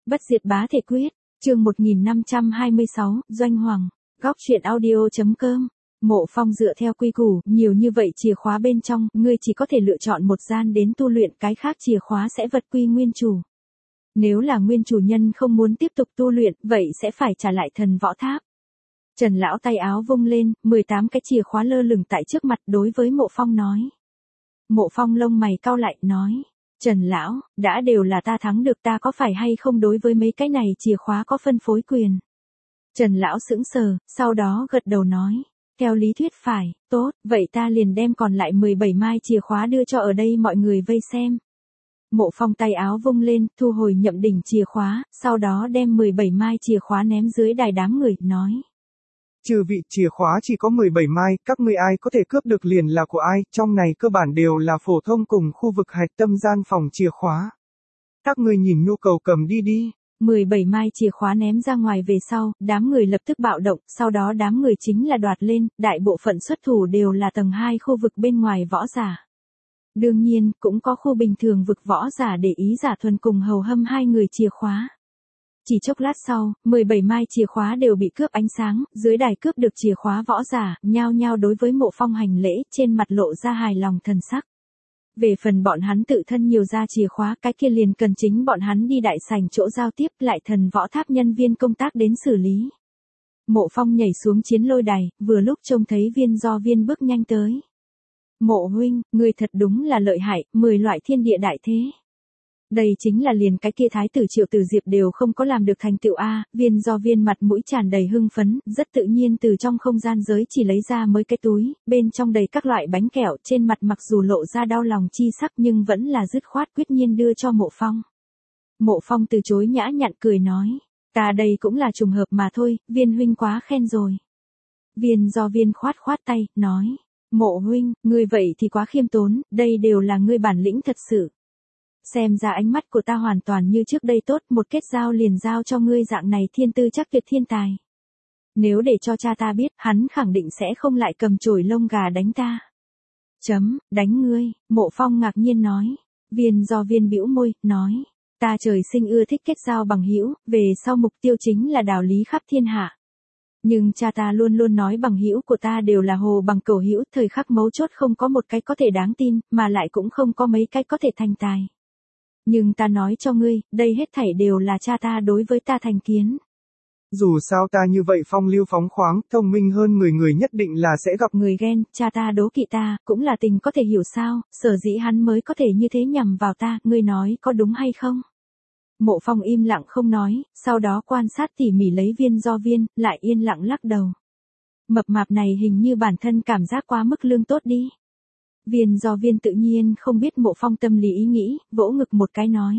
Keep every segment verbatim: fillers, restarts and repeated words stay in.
Bất diệt bá thể quyết, chương một nghìn năm trăm hai mươi sáu, Doanh Hoàng, góc truyện audio chấm com. Mộ Phong dựa theo quy củ, nhiều như vậy chìa khóa bên trong, ngươi chỉ có thể lựa chọn một gian đến tu luyện, cái khác chìa khóa sẽ vật quy nguyên chủ. Nếu là nguyên chủ nhân không muốn tiếp tục tu luyện, vậy sẽ phải trả lại thần võ tháp. Trần lão tay áo vung lên, mười tám cái chìa khóa lơ lửng tại trước mặt đối với Mộ Phong nói. Mộ Phong lông mày cau lại, nói. Trần lão, đã đều là ta thắng được, ta có phải hay không đối với mấy cái này chìa khóa có phân phối quyền? Trần lão sững sờ, sau đó gật đầu nói. Theo lý thuyết phải, tốt, vậy ta liền đem còn lại mười bảy mai chìa khóa đưa cho ở đây mọi người vây xem. Mộ Phong tay áo vung lên, thu hồi nhậm đỉnh chìa khóa, sau đó đem mười bảy mai chìa khóa ném dưới đài đám người, nói. Trừ vị chìa khóa chỉ có mười bảy mai, các ngươi ai có thể cướp được liền là của ai, trong này cơ bản đều là phổ thông cùng khu vực hạch tâm gian phòng chìa khóa. Các ngươi nhìn nhu cầu cầm đi đi. mười bảy mai chìa khóa ném ra ngoài về sau, đám người lập tức bạo động, sau đó đám người chính là đoạt lên, đại bộ phận xuất thủ đều là tầng hai khu vực bên ngoài võ giả. Đương nhiên, cũng có khu bình thường vực võ giả để ý giả thuần cùng hầu hâm hai người chìa khóa. Chỉ chốc lát sau, mười bảy mai chìa khóa đều bị cướp ánh sáng, dưới đài cướp được chìa khóa võ giả, nhao nhao đối với Mộ Phong hành lễ, trên mặt lộ ra hài lòng thần sắc. Về phần bọn hắn tự thân nhiều ra chìa khóa, cái kia liền cần chính bọn hắn đi đại sảnh chỗ giao tiếp lại thần võ tháp nhân viên công tác đến xử lý. Mộ Phong nhảy xuống chiến lôi đài, vừa lúc trông thấy Viên Do Viên bước nhanh tới. Mộ huynh, người thật đúng là lợi hại, mười loại thiên địa đại thế. Đây chính là liền cái kia thái tử Triệu Tử Diệp đều không có làm được thành tựu a. Viên Do Viên mặt mũi tràn đầy hưng phấn, rất tự nhiên từ trong không gian giới chỉ lấy ra mấy cái túi, bên trong đầy các loại bánh kẹo, trên mặt mặc dù lộ ra đau lòng chi sắc nhưng vẫn là dứt khoát quyết nhiên đưa cho Mộ Phong. Mộ Phong từ chối nhã nhặn cười nói, ta đây cũng là trùng hợp mà thôi, Viên huynh quá khen rồi. Viên Do Viên khoát khoát tay, nói, Mộ huynh, ngươi vậy thì quá khiêm tốn, đây đều là ngươi bản lĩnh thật sự. Xem ra ánh mắt của ta hoàn toàn như trước đây tốt, một kết giao liền giao cho ngươi dạng này thiên tư chắc tuyệt thiên tài. Nếu để cho cha ta biết, hắn khẳng định sẽ không lại cầm chổi lông gà đánh ta. Chấm, đánh ngươi, Mộ Phong ngạc nhiên nói. Viên Do Viên bĩu môi, nói, ta trời sinh ưa thích kết giao bằng hữu, về sau mục tiêu chính là đào lý khắp thiên hạ. Nhưng cha ta luôn luôn nói bằng hữu của ta đều là hồ bằng cầu hữu, thời khắc mấu chốt không có một cái có thể đáng tin, mà lại cũng không có mấy cái có thể thành tài. Nhưng ta nói cho ngươi, đây hết thảy đều là cha ta đối với ta thành kiến. Dù sao ta như vậy phong lưu phóng khoáng, thông minh hơn người người nhất định là sẽ gặp người ghen, cha ta đố kỵ ta, cũng là tình có thể hiểu sao, sở dĩ hắn mới có thể như thế nhằm vào ta, ngươi nói có đúng hay không? Mộ Phong im lặng không nói, sau đó quan sát tỉ mỉ lấy Viên Do Viên, lại yên lặng lắc đầu. Mập mạp này hình như bản thân cảm giác quá mức lương tốt đi. Viên Do Viên tự nhiên không biết Mộ Phong tâm lý ý nghĩ, vỗ ngực một cái nói.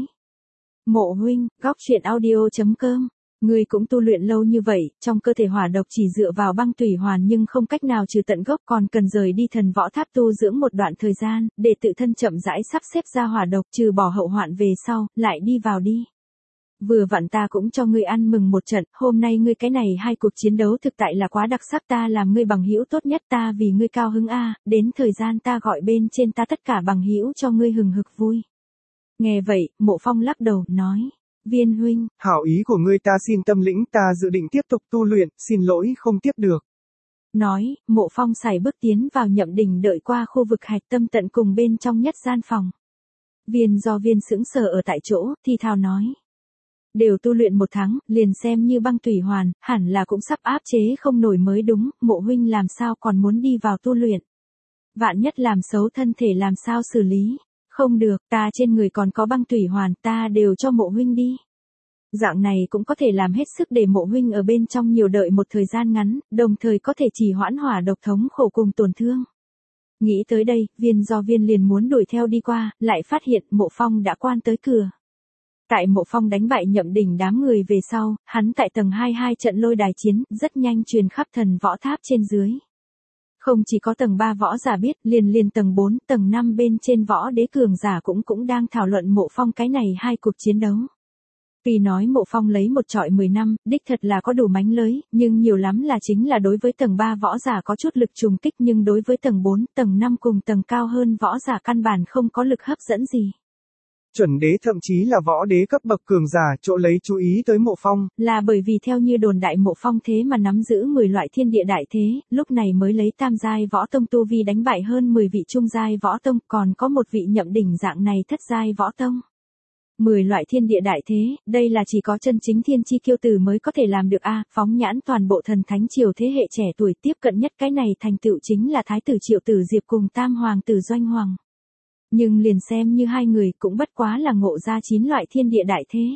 Mộ huynh, góc truyện audio chấm com, ngươi cũng tu luyện lâu như vậy, trong cơ thể hỏa độc chỉ dựa vào băng tủy hoàn nhưng không cách nào trừ tận gốc, còn cần rời đi thần võ tháp tu dưỡng một đoạn thời gian, để tự thân chậm rãi sắp xếp ra hỏa độc, trừ bỏ hậu hoạn về sau, lại đi vào đi. Vừa vặn ta cũng cho ngươi ăn mừng một trận, hôm nay ngươi cái này hai cuộc chiến đấu thực tại là quá đặc sắc, ta làm ngươi bằng hữu tốt nhất, ta vì ngươi cao hứng a, đến thời gian ta gọi bên trên ta tất cả bằng hữu cho ngươi hừng hực vui. Nghe vậy, Mộ Phong lắc đầu, nói, Viên huynh, hảo ý của ngươi ta xin tâm lĩnh, ta dự định tiếp tục tu luyện, xin lỗi không tiếp được. Nói, Mộ Phong sải bước tiến vào nhậm đỉnh đợi qua khu vực hạch tâm tận cùng bên trong nhất gian phòng. Viên Do Viên sững sờ ở tại chỗ, thi thào nói. Đều tu luyện một tháng, liền xem như băng tủy hoàn, hẳn là cũng sắp áp chế không nổi mới đúng, Mộ huynh làm sao còn muốn đi vào tu luyện. Vạn nhất làm xấu thân thể làm sao xử lý, không được, ta trên người còn có băng tủy hoàn, ta đều cho Mộ huynh đi. Dạng này cũng có thể làm hết sức để Mộ huynh ở bên trong nhiều đợi một thời gian ngắn, đồng thời có thể trì hoãn hỏa độc thống khổ cùng tổn thương. Nghĩ tới đây, Viên Do Viên liền muốn đuổi theo đi qua, lại phát hiện Mộ Phong đã quan tới cửa. Tại Mộ Phong đánh bại nhậm đỉnh đám người về sau, hắn tại tầng hai mươi hai trận lôi đài chiến, rất nhanh truyền khắp thần võ tháp trên dưới. Không chỉ có tầng ba võ giả biết, liền liền tầng bốn, tầng năm bên trên võ đế cường giả cũng cũng đang thảo luận Mộ Phong cái này hai cuộc chiến đấu. Vì nói Mộ Phong lấy một trọi mười năm, đích thật là có đủ mánh lới, nhưng nhiều lắm là chính là đối với tầng ba võ giả có chút lực trùng kích, nhưng đối với tầng bốn, tầng năm cùng tầng cao hơn võ giả căn bản không có lực hấp dẫn gì. Chuẩn đế thậm chí là võ đế cấp bậc cường giả chỗ lấy chú ý tới Mộ Phong. Là bởi vì theo như đồn đại Mộ Phong thế mà nắm giữ mười loại thiên địa đại thế, lúc này mới lấy tam giai võ tông tu vi đánh bại hơn mười vị trung giai võ tông, còn có một vị nhậm đỉnh dạng này thất giai võ tông. mười loại thiên địa đại thế, đây là chỉ có chân chính thiên chi kiêu tử mới có thể làm được a, phóng nhãn toàn bộ thần thánh triều thế hệ trẻ tuổi tiếp cận nhất cái này thành tựu chính là thái tử Triệu Tử Diệp cùng tam hoàng tử Doanh Hoàng. Nhưng liền xem như hai người cũng bất quá là ngộ ra chín loại thiên địa đại thế.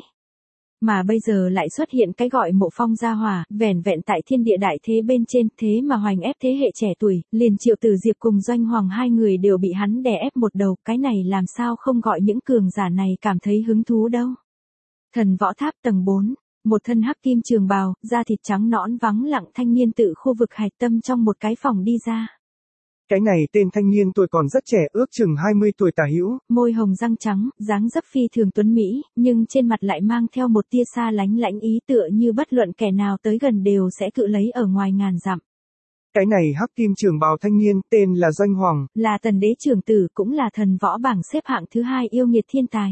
Mà bây giờ lại xuất hiện cái gọi Mộ Phong gia hỏa, vẻn vẹn tại thiên địa đại thế bên trên, thế mà hoành ép thế hệ trẻ tuổi, liền Triệu Tử Diệp cùng Doanh Hoàng hai người đều bị hắn đè ép một đầu, cái này làm sao không gọi những cường giả này cảm thấy hứng thú đâu. Thần võ tháp tầng bốn, một thân hắc kim trường bào, da thịt trắng nõn vắng lặng thanh niên tự khu vực hạch tâm trong một cái phòng đi ra. Cái này tên thanh niên tuổi còn rất trẻ, ước chừng hai mươi tuổi tả hữu. Môi hồng răng trắng, dáng dấp phi thường tuấn mỹ, nhưng trên mặt lại mang theo một tia xa lánh lãnh ý tựa như bất luận kẻ nào tới gần đều sẽ cự lấy ở ngoài ngàn dặm. Cái này hắc kim trường bào thanh niên tên là Doanh Hoàng. Là tần đế trưởng tử cũng là thần võ bảng xếp hạng thứ hai yêu nghiệt thiên tài.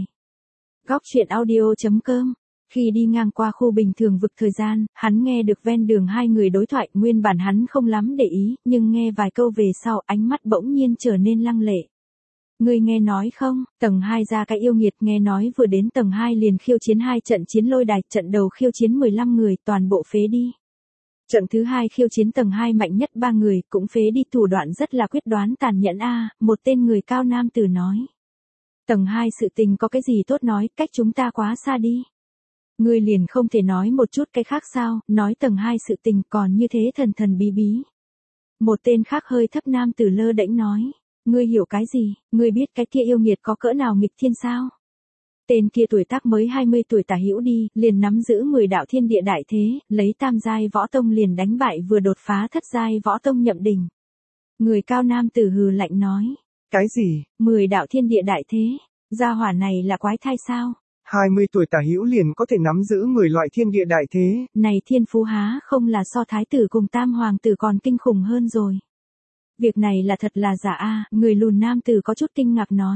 Góc truyện audio chấm com. Khi đi ngang qua khu bình thường vực thời gian, hắn nghe được ven đường hai người đối thoại, nguyên bản hắn không lắm để ý, nhưng nghe vài câu về sau ánh mắt bỗng nhiên trở nên lăng lệ. Ngươi nghe nói không, tầng hai ra cái yêu nghiệt nghe nói vừa đến tầng hai liền khiêu chiến hai trận chiến lôi đài, trận đầu khiêu chiến mười lăm người toàn bộ phế đi. Trận thứ hai khiêu chiến tầng hai mạnh nhất ba người cũng phế đi, thủ đoạn rất là quyết đoán tàn nhẫn a, một tên người cao nam tử nói. Tầng hai sự tình có cái gì tốt nói, cách chúng ta quá xa đi. Ngươi liền không thể nói một chút cái khác sao, nói tầng hai sự tình còn như thế thần thần bí bí. Một tên khác hơi thấp nam tử lơ đễnh nói, ngươi hiểu cái gì, ngươi biết cái kia yêu nghiệt có cỡ nào nghịch thiên sao? Tên kia tuổi tác mới hai mươi tuổi tả hữu đi, liền nắm giữ mười đạo thiên địa đại thế, lấy tam giai võ tông liền đánh bại vừa đột phá thất giai võ tông Nhậm Đỉnh. Người cao nam tử hừ lạnh nói, cái gì? mười đạo thiên địa đại thế, gia hỏa này là quái thai sao? hai mươi tuổi tả hữu liền có thể nắm giữ mười loại thiên địa đại thế. Này thiên phú há không là so thái tử cùng tam hoàng tử còn kinh khủng hơn rồi. Việc này là thật là giả a, người lùn nam tử có chút kinh ngạc nói.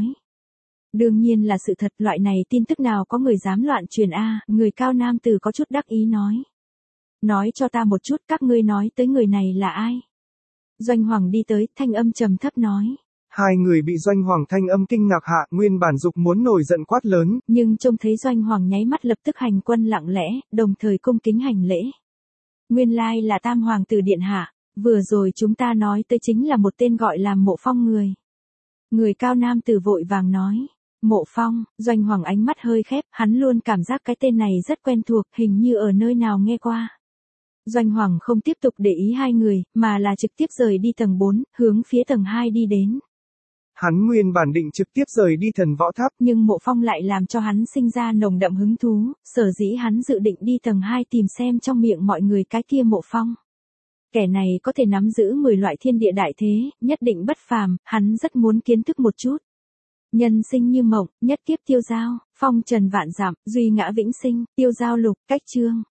Đương nhiên là sự thật, loại này tin tức nào có người dám loạn truyền a, người cao nam tử có chút đắc ý nói. Nói cho ta một chút các ngươi nói tới người này là ai? Doanh Hoàng đi tới, thanh âm trầm thấp nói. Hai người bị Doanh Hoàng thanh âm kinh ngạc hạ, nguyên bản dục muốn nổi giận quát lớn. Nhưng trông thấy Doanh Hoàng nháy mắt lập tức hành quân lặng lẽ, đồng thời cung kính hành lễ. Nguyên lai là tam hoàng tử điện hạ, vừa rồi chúng ta nói tới chính là một tên gọi là Mộ Phong người. Người cao nam tử vội vàng nói. Mộ Phong, Doanh Hoàng ánh mắt hơi khép, hắn luôn cảm giác cái tên này rất quen thuộc, hình như ở nơi nào nghe qua. Doanh Hoàng không tiếp tục để ý hai người, mà là trực tiếp rời đi tầng bốn, hướng phía tầng hai đi đến. Hắn nguyên bản định trực tiếp rời đi thần võ tháp, nhưng Mộ Phong lại làm cho hắn sinh ra nồng đậm hứng thú, sở dĩ hắn dự định đi tầng hai tìm xem trong miệng mọi người cái kia Mộ Phong. Kẻ này có thể nắm giữ mười loại thiên địa đại thế, nhất định bất phàm, hắn rất muốn kiến thức một chút. Nhân sinh như mộng, nhất kiếp tiêu giao, phong trần vạn dặm, duy ngã vĩnh sinh, tiêu giao lục, cách chương.